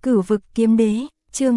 Cửu vực kiếm đế, chương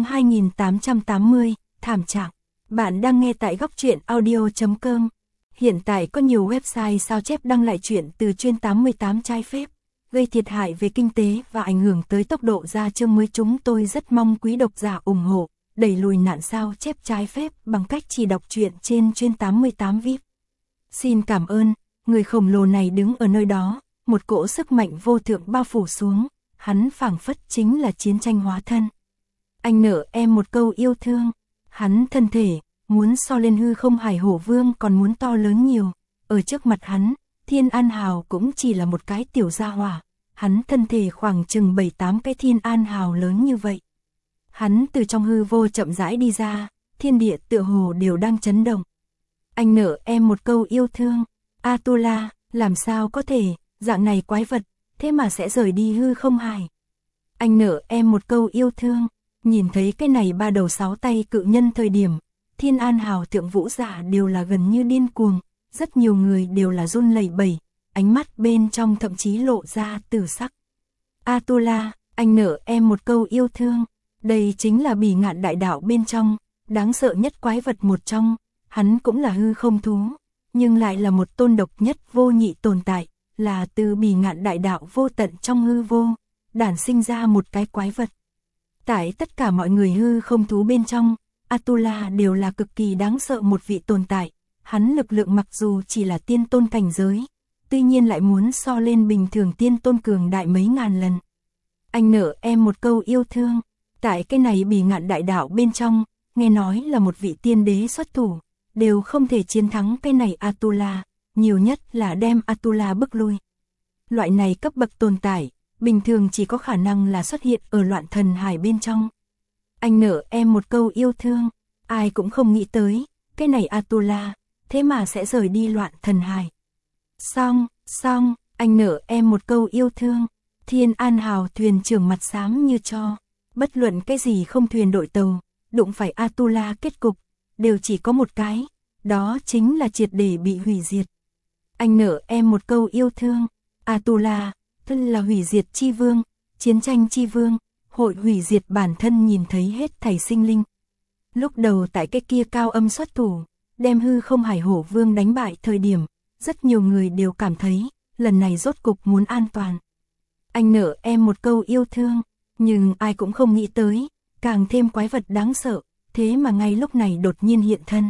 2880, thảm trạng. Bạn đang nghe tại góc truyện audio.com. Hiện tại có nhiều website sao chép đăng lại truyện từ chuyên 88 trái phép, gây thiệt hại về kinh tế và ảnh hưởng tới tốc độ ra chương mới. Chúng tôi rất mong quý độc giả ủng hộ, đẩy lùi nạn sao chép trái phép bằng cách chỉ đọc truyện trên chuyên 88 VIP. Xin cảm ơn. Người khổng lồ này đứng ở nơi đó, một cỗ sức mạnh vô thượng bao phủ xuống, hắn phảng phất chính là chiến tranh hóa thân. Anh nợ em một câu yêu thương, hắn thân thể, muốn so lên hư không Hải Hổ Vương còn muốn to lớn nhiều, ở trước mặt hắn, Thiên An Hào cũng chỉ là một cái tiểu gia hỏa, hắn thân thể khoảng chừng 7-8 cái Thiên An Hào lớn như vậy. Hắn từ trong hư vô chậm rãi đi ra, thiên địa tựa hồ đều đang chấn động. Anh nợ em một câu yêu thương, Atula, làm sao có thể, dạng này quái vật, thế mà sẽ rời đi hư không Hải. Anh nợ em một câu yêu thương, nhìn thấy cái này ba đầu sáu tay cự nhân thời điểm, Thiên An Hào thượng vũ giả đều là gần như điên cuồng, rất nhiều người đều là run lẩy bẩy, ánh mắt bên trong thậm chí lộ ra tử sắc. Atula, anh nợ em một câu yêu thương, đây chính là Bỉ Ngạn Đại Đạo bên trong, đáng sợ nhất quái vật một trong, hắn cũng là hư không thú, nhưng lại là một tôn độc nhất vô nhị tồn tại, là từ Bỉ Ngạn Đại Đạo vô tận trong hư vô, đản sinh ra một cái quái vật. Tại tất cả mọi người hư không thú bên trong, Atula đều là cực kỳ đáng sợ một vị tồn tại, hắn lực lượng mặc dù chỉ là tiên tôn cảnh giới, tuy nhiên lại muốn so lên bình thường tiên tôn cường đại mấy ngàn lần. Anh nợ em một câu yêu thương, tại cái này Bỉ Ngạn Đại Đạo bên trong, nghe nói là một vị tiên đế xuất thủ, đều không thể chiến thắng cái này Atula, nhiều nhất là đem Atula bức lui. Loại này cấp bậc tồn tại, bình thường chỉ có khả năng là xuất hiện ở Loạn Thần Hải bên trong. Anh nợ em một câu yêu thương, ai cũng không nghĩ tới, cái này Atula, thế mà sẽ rời đi Loạn Thần Hải. Xong, anh nợ em một câu yêu thương, Thiên An Hào thuyền trưởng mặt xám như tro, bất luận cái gì không thuyền đội tàu, đụng phải Atula kết cục, đều chỉ có một cái, đó chính là triệt để bị hủy diệt. Anh nợ em một câu yêu thương, Atula, thân là hủy diệt chi vương, chiến tranh chi vương, hội hủy diệt bản thân nhìn thấy hết thảy sinh linh. Lúc đầu tại cái kia cao âm xuất thủ, đem hư không Hải Hổ Vương đánh bại thời điểm, rất nhiều người đều cảm thấy, lần này rốt cục muốn an toàn. Anh nợ em một câu yêu thương, nhưng ai cũng không nghĩ tới, càng thêm quái vật đáng sợ, thế mà ngay lúc này đột nhiên hiện thân.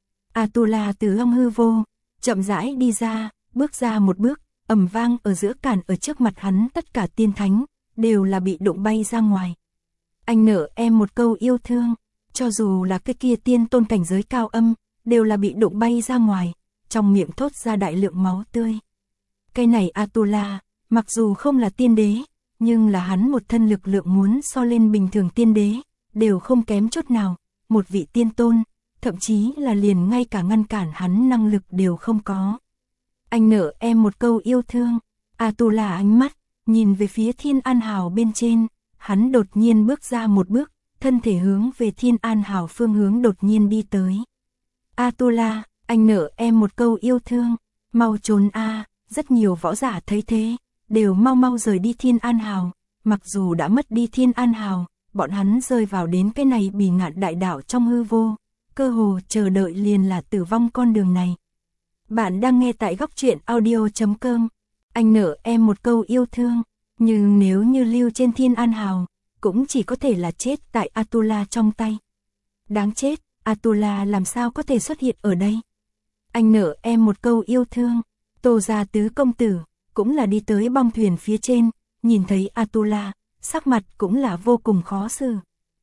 Atula từ trong hư vô, chậm rãi đi ra, bước ra một bước, ầm vang ở giữa cản ở trước mặt hắn tất cả tiên thánh, đều là bị đụng bay ra ngoài. Anh nợ em một câu yêu thương, cho dù là cái kia tiên tôn cảnh giới cao âm, đều là bị đụng bay ra ngoài, trong miệng thốt ra đại lượng máu tươi. Cái này Atula, mặc dù không là tiên đế, nhưng là hắn một thân lực lượng muốn so lên bình thường tiên đế, đều không kém chút nào, một vị tiên tôn, thậm chí là liền ngay cả ngăn cản hắn năng lực đều không có. Anh nợ em một câu yêu thương, Atula ánh mắt, nhìn về phía Thiên An Hào bên trên, hắn đột nhiên bước ra một bước, thân thể hướng về Thiên An Hào phương hướng đột nhiên đi tới. Atula, anh nợ em một câu yêu thương, mau trốn a, rất nhiều võ giả thấy thế, đều mau rời đi Thiên An Hào, mặc dù đã mất đi Thiên An Hào, bọn hắn rơi vào đến cái này Bỉ Ngạn Đại Đạo trong hư vô, cơ hồ chờ đợi liền là tử vong con đường này. Bạn đang nghe tại góc truyện audio.com. Anh nợ em một câu yêu thương, nhưng nếu như lưu trên Thiên An Hào, cũng chỉ có thể là chết tại Atula trong tay. Đáng chết, Atula làm sao có thể xuất hiện ở đây? Anh nợ em một câu yêu thương, Tô gia tứ công tử, cũng là đi tới bong thuyền phía trên, nhìn thấy Atula, sắc mặt cũng là vô cùng khó xử.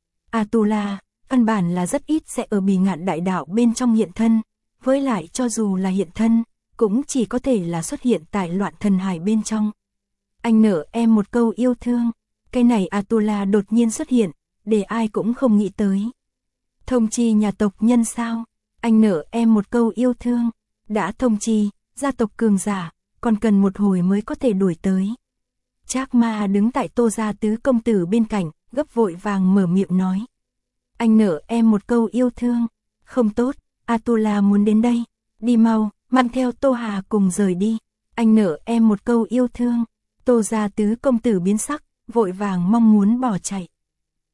Atula, căn bản là rất ít sẽ ở Bỉ Ngạn Đại Đạo bên trong hiện thân, với lại cho dù là hiện thân, cũng chỉ có thể là xuất hiện tại Loạn Thần Hải bên trong. Anh nợ em một câu yêu thương, cái này Atula đột nhiên xuất hiện, để ai cũng không nghĩ tới. Thông chi nhà tộc nhân sao? Anh nợ em một câu yêu thương, đã thông chi, gia tộc cường giả, còn cần một hồi mới có thể đuổi tới. Trác Ma đứng tại Tô gia tứ công tử bên cạnh, gấp vội vàng mở miệng nói. Anh nợ em một câu yêu thương, không tốt, Atula muốn đến đây, đi mau, mang theo Tô Hà cùng rời đi. Anh nợ em một câu yêu thương, Tô gia tứ công tử biến sắc, vội vàng mong muốn bỏ chạy.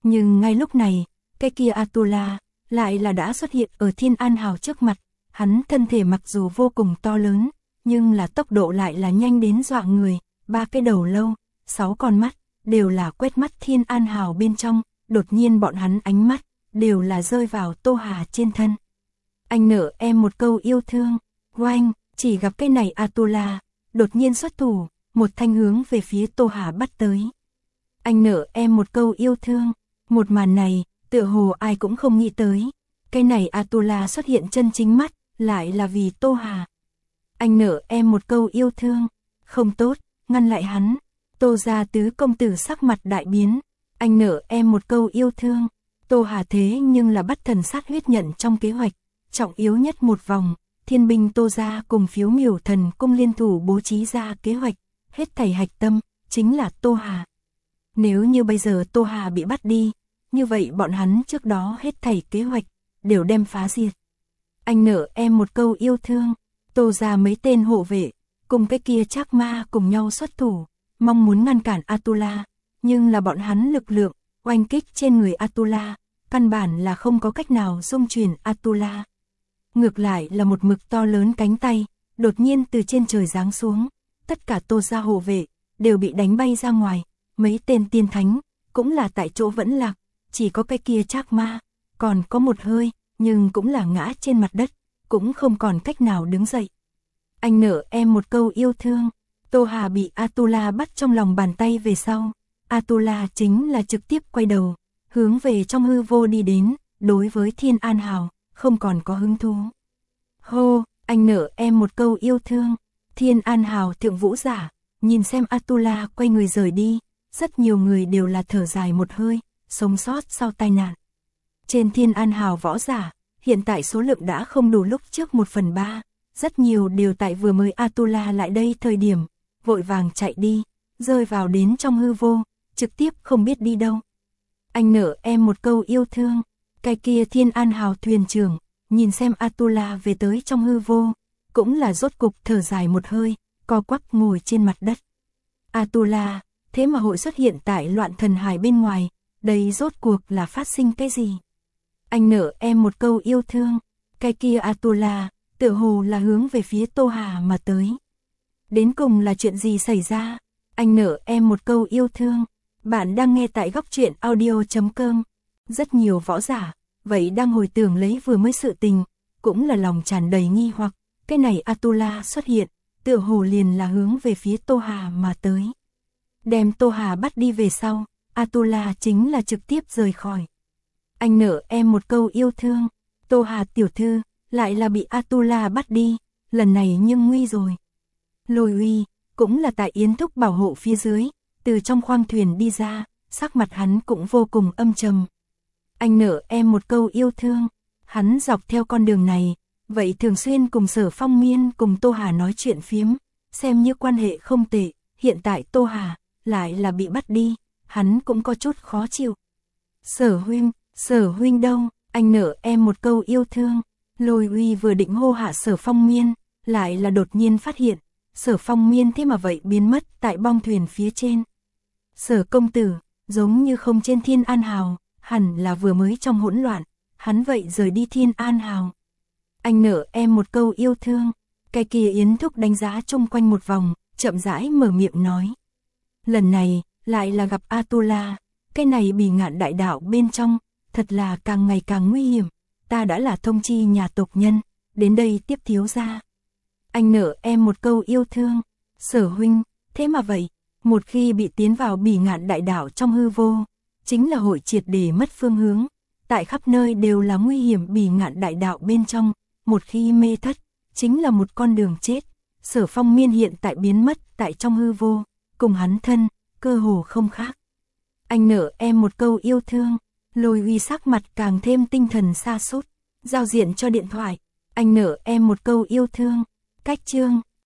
Nhưng ngay lúc này, cái kia Atula lại là đã xuất hiện ở Thiên An Hào trước mặt. Hắn thân thể mặc dù vô cùng to lớn, nhưng là tốc độ lại là nhanh đến dọa người. 3 cái đầu lâu, 6 con mắt, đều là quét mắt Thiên An Hào bên trong. Đột nhiên bọn hắn ánh mắt, đều là rơi vào Tô Hà trên thân. Anh nợ em một câu yêu thương. Oanh, chỉ gặp cái này Atula đột nhiên xuất thủ, một thanh hướng về phía Tô Hà bắt tới. Anh nợ em một câu yêu thương. Một màn này, tựa hồ ai cũng không nghĩ tới. Cái này Atula xuất hiện chân chính mắt, lại là vì Tô Hà. Anh nợ em một câu yêu thương. Không tốt, ngăn lại hắn. Tô gia tứ công tử sắc mặt đại biến. Anh nợ em một câu yêu thương. Tô Hà thế nhưng là bắt thần sát huyết nhận trong kế hoạch. Trọng yếu nhất một vòng, thiên binh Tô gia cùng phiếu miểu thần cung liên thủ bố trí ra kế hoạch. Hết thảy hạch tâm, chính là Tô Hà. Nếu như bây giờ Tô Hà bị bắt đi, như vậy bọn hắn trước đó hết thảy kế hoạch, đều đem phá diệt. Anh nợ em một câu yêu thương. Tô gia mấy tên hộ vệ, cùng cái kia Trác Ma cùng nhau xuất thủ, mong muốn ngăn cản Atula, nhưng là bọn hắn lực lượng, oanh kích trên người Atula, căn bản là không có cách nào dung chuyển Atula. Ngược lại là một mực to lớn cánh tay, đột nhiên từ trên trời giáng xuống, tất cả Tô gia hộ vệ, đều bị đánh bay ra ngoài, mấy tên tiên thánh, cũng là tại chỗ vẫn lạc, chỉ có cái kia Trác Ma, còn có một hơi, nhưng cũng là ngã trên mặt đất, cũng không còn cách nào đứng dậy. Anh nợ em một câu yêu thương. Tô Hà bị Atula bắt trong lòng bàn tay về sau, Atula chính là trực tiếp quay đầu, hướng về trong hư vô đi đến, đối với Thiên An Hào, không còn có hứng thú. Hô, anh nợ em một câu yêu thương. Thiên An Hào thượng vũ giả, nhìn xem Atula quay người rời đi, rất nhiều người đều là thở dài một hơi, sống sót sau tai nạn. Trên Thiên An Hào võ giả, hiện tại số lượng đã không đủ lúc trước 1/3, rất nhiều đều tại vừa mới Atula lại đây thời điểm, vội vàng chạy đi, rơi vào đến trong hư vô, trực tiếp không biết đi đâu. Anh nợ em một câu yêu thương. Cái kia Thiên An Hào thuyền trưởng, nhìn xem Atula về tới trong hư vô, cũng là rốt cục thở dài một hơi, co quắp ngồi trên mặt đất. Atula, thế mà hội xuất hiện tại Loạn Thần Hải bên ngoài, đây rốt cuộc là phát sinh cái gì? Anh nợ em một câu yêu thương. Cái kia Atula, tựa hồ là hướng về phía Tô Hà mà tới. Đến cùng là chuyện gì xảy ra? Anh nợ em một câu yêu thương. Bạn đang nghe tại Góc Truyện Audio.com. Rất nhiều võ giả, vậy đang hồi tưởng lấy vừa mới sự tình, cũng là lòng tràn đầy nghi hoặc. Cái này Atula xuất hiện, tựa hồ liền là hướng về phía Tô Hà mà tới. Đem Tô Hà bắt đi về sau, Atula chính là trực tiếp rời khỏi. Anh nợ em một câu yêu thương. Tô Hà tiểu thư, lại là bị Atula bắt đi, lần này nhưng nguy rồi. Lôi Uy, cũng là tại Yến Thúc bảo hộ phía dưới, từ trong khoang thuyền đi ra, sắc mặt hắn cũng vô cùng âm trầm. Anh nợ em một câu yêu thương. Hắn dọc theo con đường này, vậy thường xuyên cùng Sở Phong Miên cùng Tô Hà nói chuyện phiếm, xem như quan hệ không tệ. Hiện tại Tô Hà lại là bị bắt đi, hắn cũng có chút khó chịu. Sở huynh đâu? Anh nợ em một câu yêu thương. Lôi Uy vừa định hô hạ Sở Phong Miên, lại là đột nhiên phát hiện, Sở Phong Miên thế mà vậy biến mất tại bong thuyền phía trên. Sở công tử, giống như không trên Thiên An Hào, hẳn là vừa mới trong hỗn loạn, hắn vậy rời đi Thiên An Hào. Anh nợ em một câu yêu thương. Cái kia Yến Thúc đánh giá chung quanh một vòng, chậm rãi mở miệng nói. Lần này, lại là gặp Atula, cái này Bỉ Ngạn đại đạo bên trong, thật là càng ngày càng nguy hiểm, ta đã là thông chi nhà tộc nhân, đến đây tiếp thiếu gia. Anh nợ em một câu yêu thương. Sở huynh, thế mà vậy, một khi bị tiến vào Bỉ Ngạn đại đạo trong hư vô, chính là hội triệt để mất phương hướng, tại khắp nơi đều là nguy hiểm. Bỉ Ngạn đại đạo bên trong, một khi mê thất, chính là một con đường chết. Sở Phong Miên hiện tại biến mất tại trong hư vô, cùng hắn thân, cơ hồ không khác. Anh nợ em một câu yêu thương. Lôi Uy sắc mặt càng thêm tinh thần sa sút, giao diện cho điện thoại. Anh nợ em một câu yêu thương. Cách chương